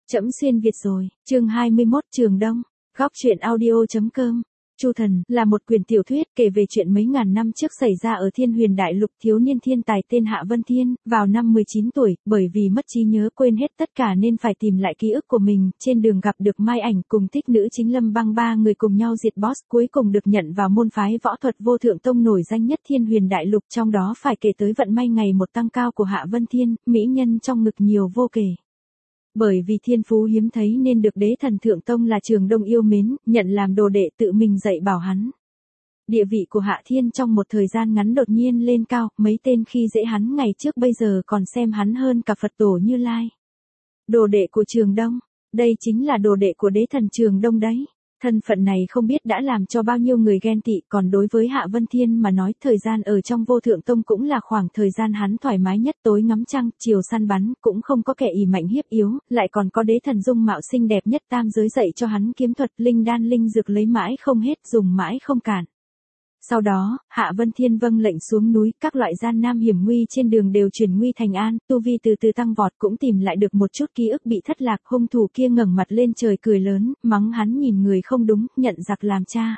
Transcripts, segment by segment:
Trẫm xuyên Việt rồi, chương 21 Trường Đông, góc truyện audio.com. Chu Thần là một quyển tiểu thuyết kể về chuyện mấy ngàn năm trước xảy ra ở Thiên Huyền Đại Lục. Thiếu niên thiên tài tên Hạ Vân Thiên, vào năm 19 tuổi, bởi vì mất trí nhớ quên hết tất cả nên phải tìm lại ký ức của mình. Trên đường gặp được Mai Ảnh cùng Thích Nữ chính Lâm Băng, ba người cùng nhau diệt boss, cuối cùng được nhận vào môn phái võ thuật Vô Thượng Tông nổi danh nhất Thiên Huyền Đại Lục. Trong đó phải kể tới vận may ngày một tăng cao của Hạ Vân Thiên, mỹ nhân trong ngực nhiều vô kể. Bởi vì thiên phú hiếm thấy nên được đế thần Thượng Tông là Trường Đông yêu mến, nhận làm đồ đệ, tự mình dạy bảo hắn. Địa vị của Hạ Thiên trong một thời gian ngắn đột nhiên lên cao, mấy tên khi dễ hắn ngày trước bây giờ còn xem hắn hơn cả Phật tổ Như Lai. Đồ đệ của Trường Đông, đây chính là đồ đệ của đế thần Trường Đông đấy. Thân phận này không biết đã làm cho bao nhiêu người ghen tị, còn đối với Hạ Vân Thiên mà nói, thời gian ở trong Vô Thượng Tông cũng là khoảng thời gian hắn thoải mái nhất, tối ngắm trăng, chiều săn bắn, cũng không có kẻ ỷ mạnh hiếp yếu, lại còn có đế thần dung mạo xinh đẹp nhất tam giới dạy cho hắn kiếm thuật, linh đan linh dược lấy mãi không hết, dùng mãi không cạn. Sau đó, Hạ Vân Thiên vâng lệnh xuống núi, các loại gian nan hiểm nguy trên đường đều chuyển nguy thành an, tu vi từ từ tăng vọt, cũng tìm lại được một chút ký ức bị thất lạc. Hung thủ kia ngẩng mặt lên trời cười lớn, mắng hắn nhìn người không đúng, nhận giặc làm cha.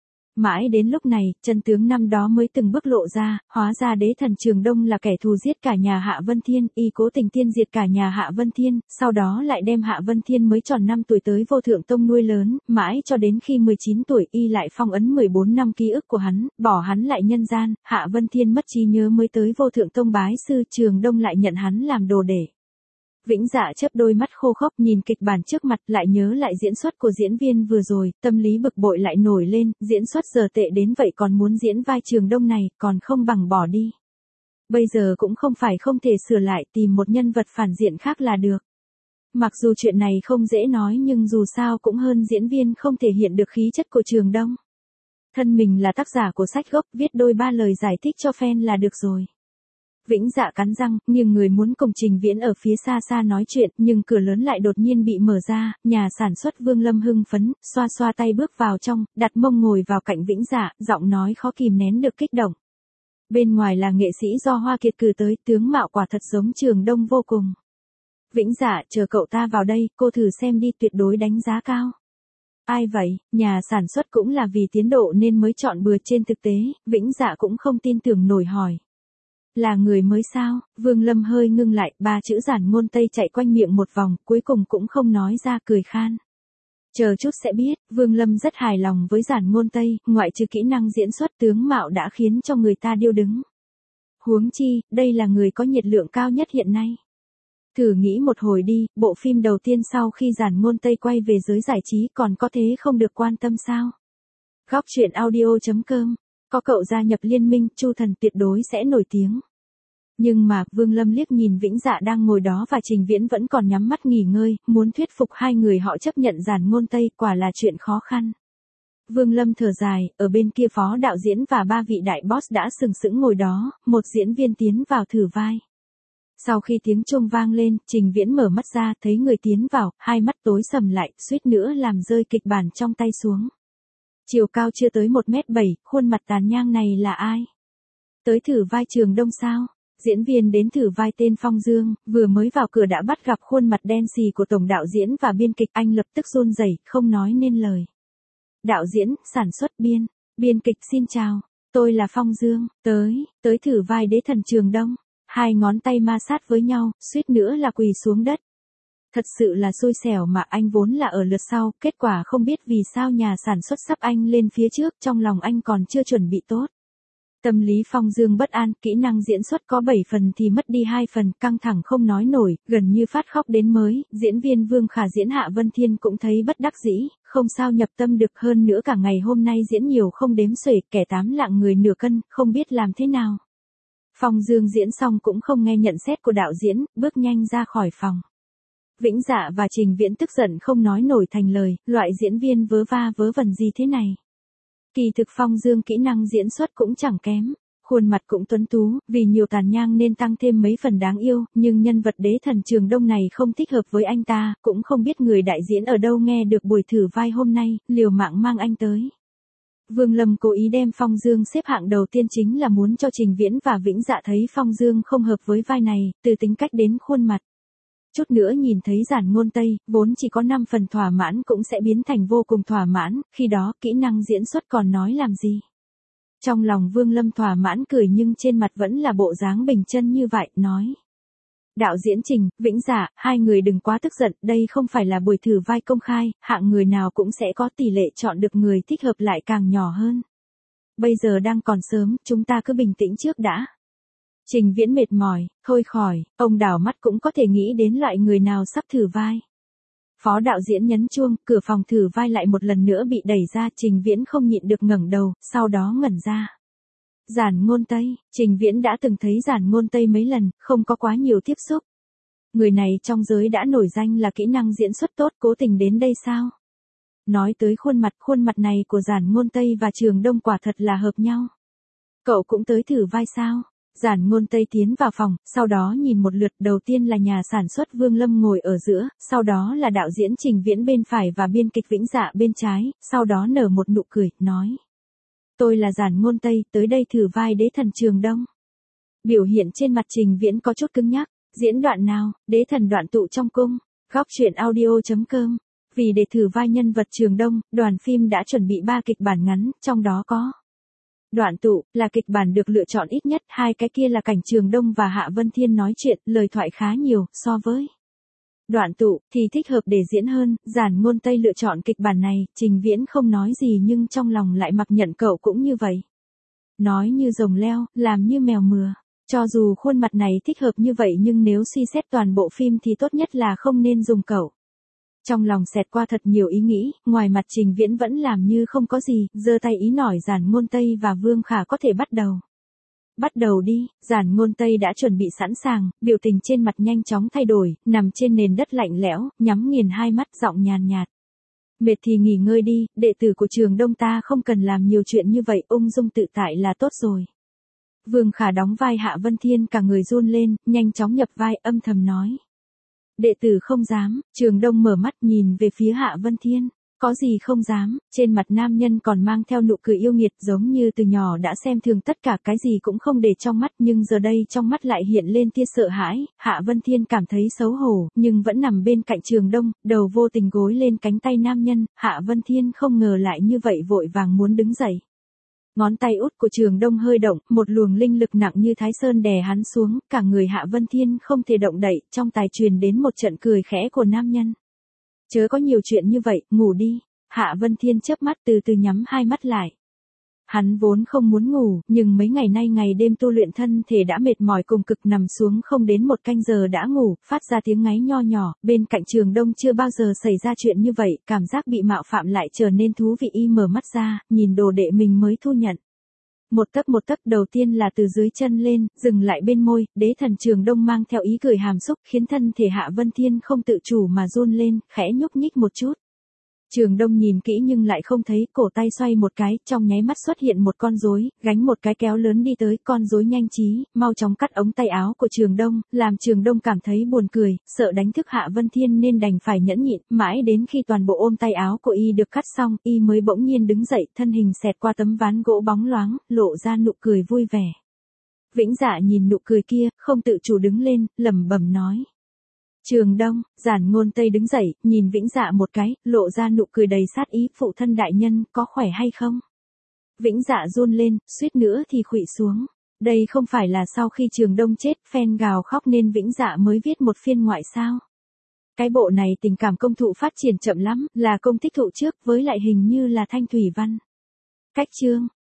Mãi đến lúc này, chân tướng năm đó mới từng bước lộ ra, hóa ra đế thần Trường Đông là kẻ thù giết cả nhà Hạ Vân Thiên, y cố tình tiên diệt cả nhà Hạ Vân Thiên, sau đó lại đem Hạ Vân Thiên mới tròn 5 tuổi tới Vô Thượng Tông nuôi lớn, mãi cho đến khi 19 tuổi y lại phong ấn 14 năm ký ức của hắn, bỏ hắn lại nhân gian. Hạ Vân Thiên mất trí nhớ mới tới Vô Thượng Tông bái sư, Trường Đông lại nhận hắn làm đồ đệ. Vĩnh Dạ chớp đôi mắt khô khốc nhìn kịch bản trước mặt, lại nhớ lại diễn xuất của diễn viên vừa rồi, tâm lý bực bội lại nổi lên, diễn xuất giờ tệ đến vậy còn muốn diễn vai Trường Đông này, còn không bằng bỏ đi. Bây giờ cũng không phải không thể sửa lại, tìm một nhân vật phản diện khác là được. Mặc dù chuyện này không dễ nói nhưng dù sao cũng hơn diễn viên không thể hiện được khí chất của Trường Đông. Thân mình là tác giả của sách gốc, viết đôi ba lời giải thích cho fan là được rồi. Vĩnh Dạ cắn răng, nhưng người muốn cùng Trình Viễn ở phía xa xa nói chuyện, nhưng cửa lớn lại đột nhiên bị mở ra, nhà sản xuất Vương Lâm hưng phấn, xoa xoa tay bước vào trong, đặt mông ngồi vào cạnh Vĩnh Dạ, giọng nói khó kìm nén được kích động. Bên ngoài là nghệ sĩ do Hoa Kiệt cử tới, tướng mạo quả thật giống Trường Đông vô cùng. Vĩnh Dạ, chờ cậu ta vào đây, cô thử xem đi, tuyệt đối đánh giá cao. Ai vậy? Nhà sản xuất cũng là vì tiến độ nên mới chọn bừa, trên thực tế, Vĩnh Dạ cũng không tin tưởng nổi hỏi. Là người mới sao? Vương Lâm hơi ngưng lại, ba chữ Giản Ngôn Tây chạy quanh miệng một vòng, cuối cùng cũng không nói ra, cười khan. Chờ chút sẽ biết. Vương Lâm rất hài lòng với Giản Ngôn Tây, ngoại trừ kỹ năng diễn xuất, tướng mạo đã khiến cho người ta điêu đứng. Huống chi, đây là người có nhiệt lượng cao nhất hiện nay. Thử nghĩ một hồi đi, bộ phim đầu tiên sau khi Giản Ngôn Tây quay về giới giải trí còn có thế không được quan tâm sao? Góc truyện audio.com. Có cậu gia nhập liên minh, Chu Thần tuyệt đối sẽ nổi tiếng. Nhưng mà, Vương Lâm liếc nhìn Vĩnh Dạ đang ngồi đó và Trình Viễn vẫn còn nhắm mắt nghỉ ngơi, muốn thuyết phục hai người họ chấp nhận Giản Ngôn Tây, quả là chuyện khó khăn. Vương Lâm thở dài, ở bên kia phó đạo diễn và ba vị đại boss đã sừng sững ngồi đó, một diễn viên tiến vào thử vai. Sau khi tiếng chuông vang lên, Trình Viễn mở mắt ra, thấy người tiến vào, hai mắt tối sầm lại, suýt nữa làm rơi kịch bản trong tay xuống. Chiều cao chưa tới 1m7, khuôn mặt tàn nhang này là ai? Tới thử vai Trường Đông sao? Diễn viên đến thử vai tên Phong Dương, vừa mới vào cửa đã bắt gặp khuôn mặt đen xì của tổng đạo diễn và biên kịch, anh lập tức run rẩy, không nói nên lời. Đạo diễn, sản xuất, biên kịch, xin chào, tôi là Phong Dương, tới thử vai đế thần Trường Đông. Hai ngón tay ma sát với nhau, suýt nữa là quỳ xuống đất. Thật sự là xui xẻo mà, anh vốn là ở lượt sau, kết quả không biết vì sao nhà sản xuất sắp anh lên phía trước, trong lòng anh còn chưa chuẩn bị tốt. Tâm lý Phong Dương bất an, kỹ năng diễn xuất có 7 phần thì mất đi 2 phần, căng thẳng không nói nổi, gần như phát khóc đến mới. Diễn viên Vương Khả diễn Hạ Vân Thiên cũng thấy bất đắc dĩ, không sao nhập tâm được, hơn nữa cả ngày hôm nay diễn nhiều không đếm xuể, kẻ 8 lạng người nửa cân, không biết làm thế nào. Phong Dương diễn xong cũng không nghe nhận xét của đạo diễn, bước nhanh ra khỏi phòng. Vĩnh Dạ và Trình Viễn tức giận không nói nổi thành lời, loại diễn viên vớ va vớ vẩn gì thế này. Kỳ thực Phong Dương kỹ năng diễn xuất cũng chẳng kém, khuôn mặt cũng tuấn tú, vì nhiều tàn nhang nên tăng thêm mấy phần đáng yêu, nhưng nhân vật đế thần Trường Đông này không thích hợp với anh ta, cũng không biết người đại diễn ở đâu nghe được buổi thử vai hôm nay, liều mạng mang anh tới. Vương Lâm cố ý đem Phong Dương xếp hạng đầu tiên chính là muốn cho Trình Viễn và Vĩnh Dạ thấy Phong Dương không hợp với vai này, từ tính cách đến khuôn mặt. Chút nữa nhìn thấy Giản Ngôn Tây, vốn chỉ có 5 phần thỏa mãn cũng sẽ biến thành vô cùng thỏa mãn, khi đó kỹ năng diễn xuất còn nói làm gì. Trong lòng Vương Lâm thỏa mãn cười nhưng trên mặt vẫn là bộ dáng bình chân như vậy, nói. Đạo diễn Trình, Vĩnh Dạ, hai người đừng quá tức giận, đây không phải là buổi thử vai công khai, hạng người nào cũng sẽ có tỷ lệ chọn được người thích hợp lại càng nhỏ hơn. Bây giờ đang còn sớm, chúng ta cứ bình tĩnh trước đã. Trình Viễn mệt mỏi, thôi khỏi, ông đảo mắt cũng có thể nghĩ đến loại người nào sắp thử vai. Phó đạo diễn nhấn chuông, cửa phòng thử vai lại một lần nữa bị đẩy ra, Trình Viễn không nhịn được ngẩng đầu, sau đó ngẩn ra. Giản Ngôn Tây, Trình Viễn đã từng thấy Giản Ngôn Tây mấy lần, không có quá nhiều tiếp xúc. Người này trong giới đã nổi danh là kỹ năng diễn xuất tốt, cố tình đến đây sao? Nói tới khuôn mặt này của Giản Ngôn Tây và Trường Đông quả thật là hợp nhau. Cậu cũng tới thử vai sao? Giản Ngôn Tây tiến vào phòng, sau đó nhìn một lượt, đầu tiên là nhà sản xuất Vương Lâm ngồi ở giữa, sau đó là đạo diễn Trình Viễn bên phải và biên kịch Vĩnh Dạ bên trái, sau đó nở một nụ cười, nói. Tôi là Giản Ngôn Tây, tới đây thử vai đế thần Trường Đông. Biểu hiện trên mặt Trình Viễn có chút cứng nhắc, diễn đoạn nào, đế thần đoạn tụ trong cung, góc truyện audio.com. Vì để thử vai nhân vật Trường Đông, đoàn phim đã chuẩn bị 3 kịch bản ngắn, trong đó có Đoạn tụ, là kịch bản được lựa chọn ít nhất, hai cái kia là cảnh Trường Đông và Hạ Vân Thiên nói chuyện, lời thoại khá nhiều, so với Đoạn tụ, thì thích hợp để diễn hơn, Giản Ngôn Tây lựa chọn kịch bản này, Trình Viễn không nói gì nhưng trong lòng lại mặc nhận cậu cũng như vậy. Nói như rồng leo, làm như mèo mừa. Cho dù khuôn mặt này thích hợp như vậy nhưng nếu suy xét toàn bộ phim thì tốt nhất là không nên dùng cậu. Trong lòng xẹt qua thật nhiều ý nghĩ, ngoài mặt Trình Viễn vẫn làm như không có gì, giơ tay ý nổi Giản Ngôn Tây và Vương Khả có thể bắt đầu. Bắt đầu đi, Giản Ngôn Tây đã chuẩn bị sẵn sàng, biểu tình trên mặt nhanh chóng thay đổi, nằm trên nền đất lạnh lẽo, nhắm nghiền hai mắt, giọng nhàn nhạt. Mệt thì nghỉ ngơi đi, đệ tử của Trường Đông ta không cần làm nhiều chuyện như vậy, ung dung tự tại là tốt rồi. Vương Khả đóng vai Hạ Vân Thiên cả người run lên, nhanh chóng nhập vai, âm thầm nói. Đệ tử không dám, Trường Đông mở mắt nhìn về phía Hạ Vân Thiên. Có gì không dám, trên mặt nam nhân còn mang theo nụ cười yêu nghiệt giống như từ nhỏ đã xem thường tất cả, cái gì cũng không để trong mắt, nhưng giờ đây trong mắt lại hiện lên tia sợ hãi. Hạ Vân Thiên cảm thấy xấu hổ, nhưng vẫn nằm bên cạnh Trường Đông, đầu vô tình gối lên cánh tay nam nhân. Hạ Vân Thiên không ngờ lại như vậy, vội vàng muốn đứng dậy. Ngón tay út của Trường Đông hơi động, một luồng linh lực nặng như Thái Sơn đè hắn xuống, cả người Hạ Vân Thiên không thể động đậy, trong tai truyền đến một trận cười khẽ của nam nhân. Chớ có nhiều chuyện như vậy, ngủ đi. Hạ Vân Thiên chớp mắt từ từ nhắm hai mắt lại. Hắn vốn không muốn ngủ, nhưng mấy ngày nay ngày đêm tu luyện thân thể đã mệt mỏi cùng cực, nằm xuống không đến 1 canh giờ đã ngủ, phát ra tiếng ngáy nho nhỏ, bên cạnh Trường Đông chưa bao giờ xảy ra chuyện như vậy, cảm giác bị mạo phạm lại trở nên thú vị. Y mở mắt ra, nhìn đồ đệ mình mới thu nhận. Một tấc đầu tiên là từ dưới chân lên, dừng lại bên môi, đế thần Trường Đông mang theo ý cười hàm xúc, khiến thân thể Hạ Vân Thiên không tự chủ mà run lên, khẽ nhúc nhích một chút. Trường Đông nhìn kỹ nhưng lại không thấy, cổ tay xoay một cái, trong nháy mắt xuất hiện một con rối, gánh một cái kéo lớn đi tới, con rối nhanh trí, mau chóng cắt ống tay áo của Trường Đông, làm Trường Đông cảm thấy buồn cười, sợ đánh thức Hạ Vân Thiên nên đành phải nhẫn nhịn, mãi đến khi toàn bộ ôm tay áo của y được cắt xong, y mới bỗng nhiên đứng dậy, thân hình xẹt qua tấm ván gỗ bóng loáng, lộ ra nụ cười vui vẻ. Vĩnh Dạ nhìn nụ cười kia, không tự chủ đứng lên, lẩm bẩm nói. Trường Đông, Giản Ngôn Tây đứng dậy, nhìn Vĩnh Dạ một cái, lộ ra nụ cười đầy sát ý, phụ thân đại nhân, có khỏe hay không? Vĩnh Dạ run lên, suýt nữa thì khuỵu xuống. Đây không phải là sau khi Trường Đông chết, fan gào khóc nên Vĩnh Dạ mới viết một phiên ngoại sao? Cái bộ này tình cảm công thụ phát triển chậm lắm, là công tích thụ trước, với lại hình như là thanh thủy văn. Cách chương.